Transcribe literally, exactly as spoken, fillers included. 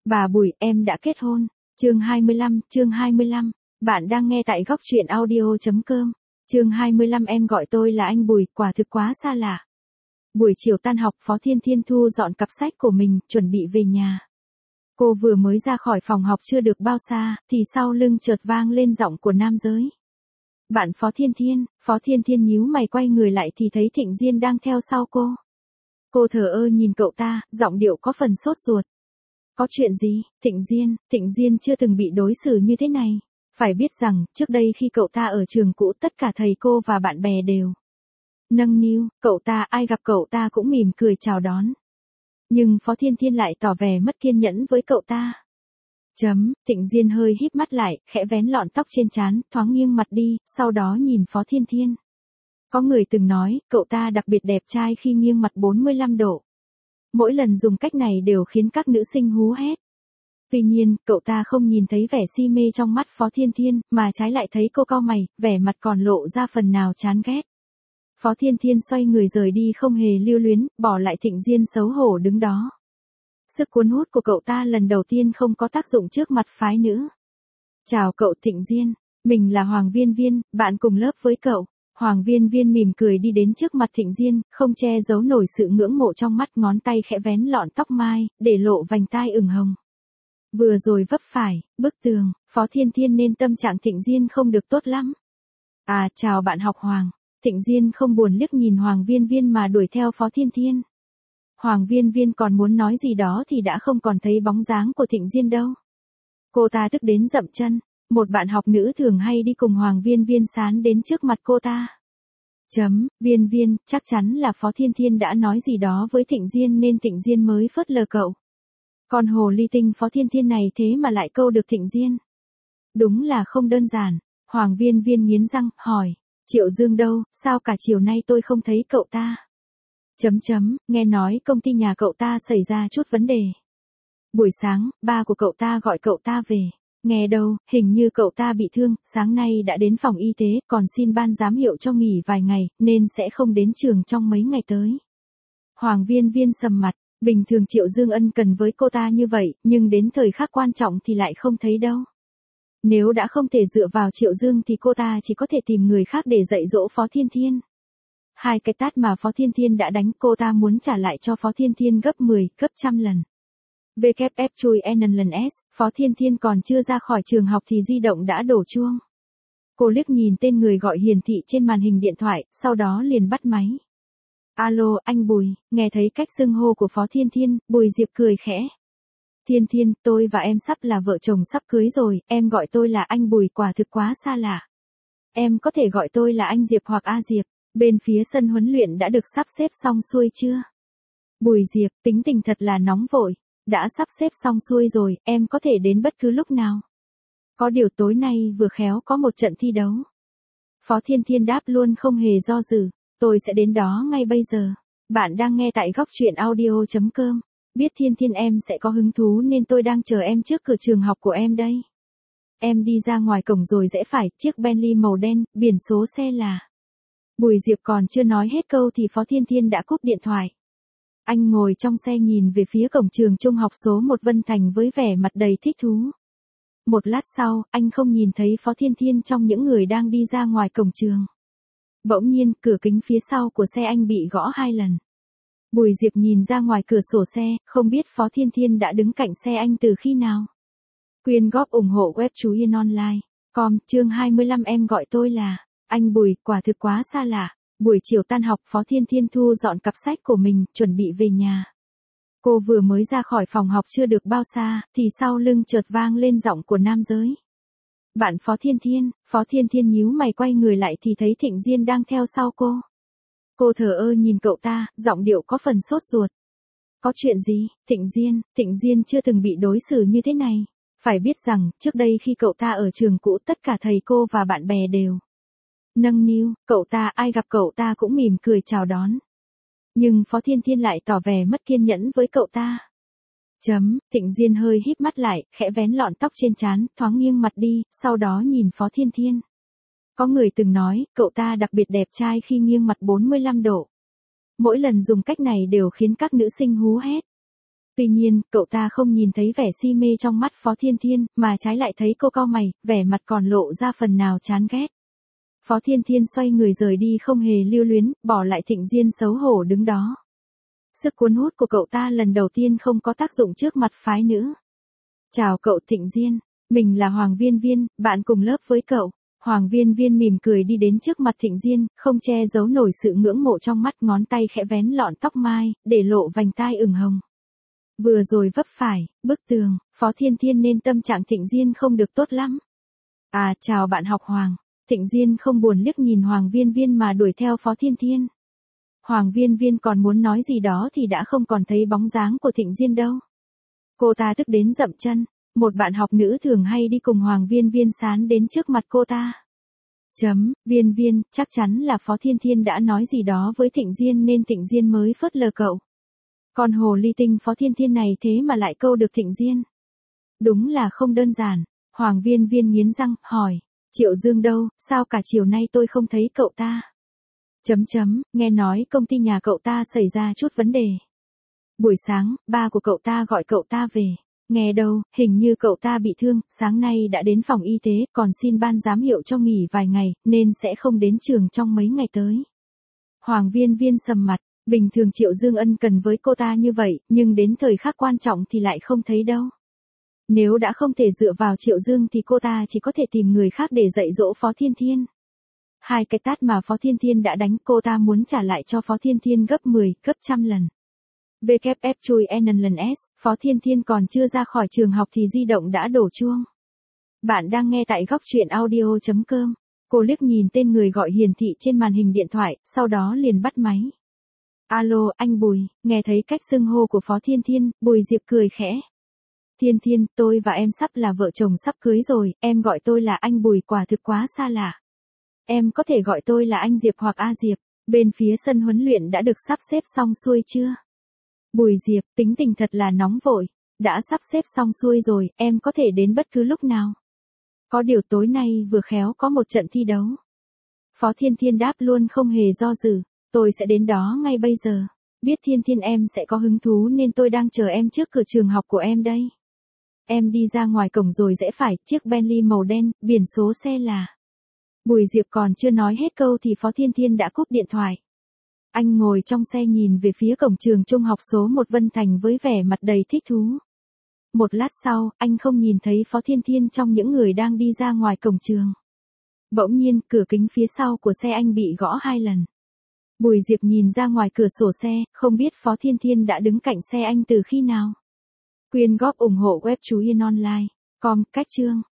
Bà Bùi, em đã kết hôn. Chương hai mươi lăm, chương hai mươi lăm. Bạn đang nghe tại góc truyện audio chấm com. Chương hai mươi lăm em gọi tôi là anh Bùi, quả thực quá xa lạ. Buổi chiều tan học, Phó Thiên Thiên thu dọn cặp sách của mình, chuẩn bị về nhà. Cô vừa mới ra khỏi phòng học chưa được bao xa, thì sau lưng chợt vang lên giọng của nam giới. Bạn Phó Thiên Thiên. Phó Thiên Thiên nhíu mày quay người lại thì thấy Thịnh Diên đang theo sau cô. Cô thờ ơ nhìn cậu ta, giọng điệu có phần sốt ruột. Có chuyện gì? Thịnh Diên, Thịnh Diên chưa từng bị đối xử như thế này. Phải biết rằng, trước đây khi cậu ta ở trường cũ tất cả thầy cô và bạn bè đều nâng niu, cậu ta ai gặp cậu ta cũng mỉm cười chào đón. Nhưng Phó Thiên Thiên lại tỏ vẻ mất kiên nhẫn với cậu ta. Chấm, Thịnh Diên hơi híp mắt lại, khẽ vén lọn tóc trên trán, thoáng nghiêng mặt đi, sau đó nhìn Phó Thiên Thiên. Có người từng nói, cậu ta đặc biệt đẹp trai khi nghiêng mặt bốn mươi lăm độ. Mỗi lần dùng cách này đều khiến các nữ sinh hú hét. Tuy nhiên, cậu ta không nhìn thấy vẻ si mê trong mắt Phó Thiên Thiên, mà trái lại thấy cô cau mày, vẻ mặt còn lộ ra phần nào chán ghét. Phó Thiên Thiên xoay người rời đi không hề lưu luyến, bỏ lại Thịnh Diên xấu hổ đứng đó. Sức cuốn hút của cậu ta lần đầu tiên không có tác dụng trước mặt phái nữ. Chào cậu Thịnh Diên, mình là Hoàng Viên Viên, bạn cùng lớp với cậu. Hoàng Viên Viên mỉm cười đi đến trước mặt Thịnh Diên, không che giấu nổi sự ngưỡng mộ trong mắt, ngón tay khẽ vén lọn tóc mai, để lộ vành tai ửng hồng. Vừa rồi vấp phải, bức tường, Phó Thiên Thiên nên tâm trạng Thịnh Diên không được tốt lắm. À, chào bạn học Hoàng. Thịnh Diên không buồn liếc nhìn Hoàng Viên Viên mà đuổi theo Phó Thiên Thiên. Hoàng Viên Viên còn muốn nói gì đó thì đã không còn thấy bóng dáng của Thịnh Diên đâu. Cô ta tức đến dậm chân. Một bạn học nữ thường hay đi cùng Hoàng Viên Viên sán đến trước mặt cô ta. Chấm, Viên Viên, chắc chắn là Phó Thiên Thiên đã nói gì đó với Thịnh Diên nên Thịnh Diên mới phớt lờ cậu. Con hồ ly tinh Phó Thiên Thiên này thế mà lại câu được Thịnh Diên. Đúng là không đơn giản. Hoàng Viên Viên nghiến răng, hỏi. Triệu Dương đâu, sao cả chiều nay tôi không thấy cậu ta? Chấm chấm, nghe nói công ty nhà cậu ta xảy ra chút vấn đề. Buổi sáng, ba của cậu ta gọi cậu ta về. Nghe đâu, hình như cậu ta bị thương, sáng nay đã đến phòng y tế, còn xin ban giám hiệu cho nghỉ vài ngày, nên sẽ không đến trường trong mấy ngày tới. Hoàng Viên Viên sầm mặt, bình thường Triệu Dương ân cần với cô ta như vậy, nhưng đến thời khắc quan trọng thì lại không thấy đâu. Nếu đã không thể dựa vào Triệu Dương thì cô ta chỉ có thể tìm người khác để dạy dỗ Phó Thiên Thiên. Hai cái tát mà Phó Thiên Thiên đã đánh cô ta muốn trả lại cho Phó Thiên Thiên gấp mười, gấp trăm lần. vê kép ép chui N lần S, Phó Thiên Thiên còn chưa ra khỏi trường học thì di động đã đổ chuông. Cô liếc nhìn tên người gọi hiển thị trên màn hình điện thoại, sau đó liền bắt máy. Alo, anh Bùi, nghe thấy cách xưng hô của Phó Thiên Thiên, Bùi Diệp cười khẽ. Thiên Thiên, tôi và em sắp là vợ chồng sắp cưới rồi, em gọi tôi là anh Bùi quả thực quá xa lạ. Em có thể gọi tôi là anh Diệp hoặc A Diệp, bên phía sân huấn luyện đã được sắp xếp xong xuôi chưa? Bùi Diệp, tính tình thật là nóng vội. Đã sắp xếp xong xuôi rồi, em có thể đến bất cứ lúc nào. Có điều tối nay vừa khéo có một trận thi đấu. Phó Thiên Thiên đáp luôn không hề do dự. Tôi sẽ đến đó ngay bây giờ. Bạn đang nghe tại góc truyện audio chấm com. Biết Thiên Thiên em sẽ có hứng thú nên tôi đang chờ em trước cửa trường học của em đây. Em đi ra ngoài cổng rồi rẽ phải, chiếc Bentley màu đen, biển số xe là. Bùi Diệp còn chưa nói hết câu thì Phó Thiên Thiên đã cúp điện thoại. Anh ngồi trong xe nhìn về phía cổng trường trung học số một Vân Thành với vẻ mặt đầy thích thú. Một lát sau, anh không nhìn thấy Phó Thiên Thiên trong những người đang đi ra ngoài cổng trường. Bỗng nhiên, cửa kính phía sau của xe anh bị gõ hai lần. Bùi Diệp nhìn ra ngoài cửa sổ xe, không biết Phó Thiên Thiên đã đứng cạnh xe anh từ khi nào. Quyên góp ủng hộ web Chú Yên Online. Com, chương hai mươi lăm em gọi tôi là anh Bùi, quả thực quá xa lạ. Buổi chiều tan học, Phó Thiên Thiên thu dọn cặp sách của mình, chuẩn bị về nhà. Cô vừa mới ra khỏi phòng học chưa được bao xa, thì sau lưng chợt vang lên giọng của nam giới. Bạn Phó Thiên Thiên. Phó Thiên Thiên nhíu mày quay người lại thì thấy Thịnh Diên đang theo sau cô. Cô thờ ơ nhìn cậu ta, giọng điệu có phần sốt ruột. Có chuyện gì? Thịnh Diên, Thịnh Diên chưa từng bị đối xử như thế này. Phải biết rằng, trước đây khi cậu ta ở trường cũ tất cả thầy cô và bạn bè đều nâng niu, cậu ta ai gặp cậu ta cũng mỉm cười chào đón. Nhưng Phó Thiên Thiên lại tỏ vẻ mất kiên nhẫn với cậu ta. Chấm, Thịnh Diên hơi híp mắt lại, khẽ vén lọn tóc trên trán, thoáng nghiêng mặt đi, sau đó nhìn Phó Thiên Thiên. Có người từng nói, cậu ta đặc biệt đẹp trai khi nghiêng mặt bốn mươi lăm độ. Mỗi lần dùng cách này đều khiến các nữ sinh hú hét. Tuy nhiên, cậu ta không nhìn thấy vẻ si mê trong mắt Phó Thiên Thiên, mà trái lại thấy cô cau mày, vẻ mặt còn lộ ra phần nào chán ghét. Phó Thiên Thiên xoay người rời đi không hề lưu luyến, bỏ lại Thịnh Diên xấu hổ đứng đó. Sức cuốn hút của cậu ta lần đầu tiên không có tác dụng trước mặt phái nữ. Chào cậu Thịnh Diên, mình là Hoàng Viên Viên, bạn cùng lớp với cậu. Hoàng Viên Viên mỉm cười đi đến trước mặt Thịnh Diên, không che giấu nổi sự ngưỡng mộ trong mắt, ngón tay khẽ vén lọn tóc mai, để lộ vành tai ửng hồng. Vừa rồi vấp phải, bức tường, Phó Thiên Thiên nên tâm trạng Thịnh Diên không được tốt lắm. À, chào bạn học Hoàng. Thịnh Diên không buồn liếc nhìn Hoàng Viên Viên mà đuổi theo Phó Thiên Thiên. Hoàng Viên Viên còn muốn nói gì đó thì đã không còn thấy bóng dáng của Thịnh Diên đâu. Cô ta tức đến dậm chân, một bạn học nữ thường hay đi cùng Hoàng Viên Viên sán đến trước mặt cô ta. Chấm, Viên Viên, chắc chắn là Phó Thiên Thiên đã nói gì đó với Thịnh Diên nên Thịnh Diên mới phớt lờ cậu. Còn hồ ly tinh Phó Thiên Thiên này thế mà lại câu được Thịnh Diên. Đúng là không đơn giản. Hoàng Viên Viên nghiến răng, hỏi, Triệu Dương đâu, sao cả chiều nay tôi không thấy cậu ta? Chấm chấm, nghe nói công ty nhà cậu ta xảy ra chút vấn đề. Buổi sáng, ba của cậu ta gọi cậu ta về. Nghe đâu, hình như cậu ta bị thương, sáng nay đã đến phòng y tế, còn xin ban giám hiệu cho nghỉ vài ngày, nên sẽ không đến trường trong mấy ngày tới. Hoàng Viên Viên sầm mặt, bình thường Triệu Dương ân cần với cô ta như vậy, nhưng đến thời khắc quan trọng thì lại không thấy đâu. Nếu đã không thể dựa vào Triệu Dương thì cô ta chỉ có thể tìm người khác để dạy dỗ Phó Thiên Thiên. Hai cái tát mà Phó Thiên Thiên đã đánh cô ta muốn trả lại cho Phó Thiên Thiên gấp mười, gấp trăm lần. vê kép ép chui N lần S, Phó Thiên Thiên còn chưa ra khỏi trường học thì di động đã đổ chuông. Bạn đang nghe tại góc truyện audio chấm com. Cô liếc nhìn tên người gọi hiển thị trên màn hình điện thoại, sau đó liền bắt máy. Alo, anh Bùi, nghe thấy cách xưng hô của Phó Thiên Thiên, Bùi Diệp cười khẽ. Thiên Thiên, tôi và em sắp là vợ chồng sắp cưới rồi, em gọi tôi là anh Bùi quả thực quá xa lạ. Em có thể gọi tôi là anh Diệp hoặc A Diệp, bên phía sân huấn luyện đã được sắp xếp xong xuôi chưa? Bùi Diệp, tính tình thật là nóng vội, đã sắp xếp xong xuôi rồi, em có thể đến bất cứ lúc nào. Có điều tối nay vừa khéo có một trận thi đấu. Phó Thiên Thiên đáp luôn không hề do dự, tôi sẽ đến đó ngay bây giờ. Biết Thiên Thiên em sẽ có hứng thú nên tôi đang chờ em trước cửa trường học của em đây. Em đi ra ngoài cổng rồi rẽ phải, chiếc Bentley màu đen, biển số xe là. Bùi Diệp còn chưa nói hết câu thì Phó Thiên Thiên đã cúp điện thoại. Anh ngồi trong xe nhìn về phía cổng trường trung học số một Vân Thành với vẻ mặt đầy thích thú. Một lát sau, anh không nhìn thấy Phó Thiên Thiên trong những người đang đi ra ngoài cổng trường. Bỗng nhiên, cửa kính phía sau của xe anh bị gõ hai lần. Bùi Diệp nhìn ra ngoài cửa sổ xe, không biết Phó Thiên Thiên đã đứng cạnh xe anh từ khi nào. Quyên góp ủng hộ web Chú Yên Online. Com, cách chương.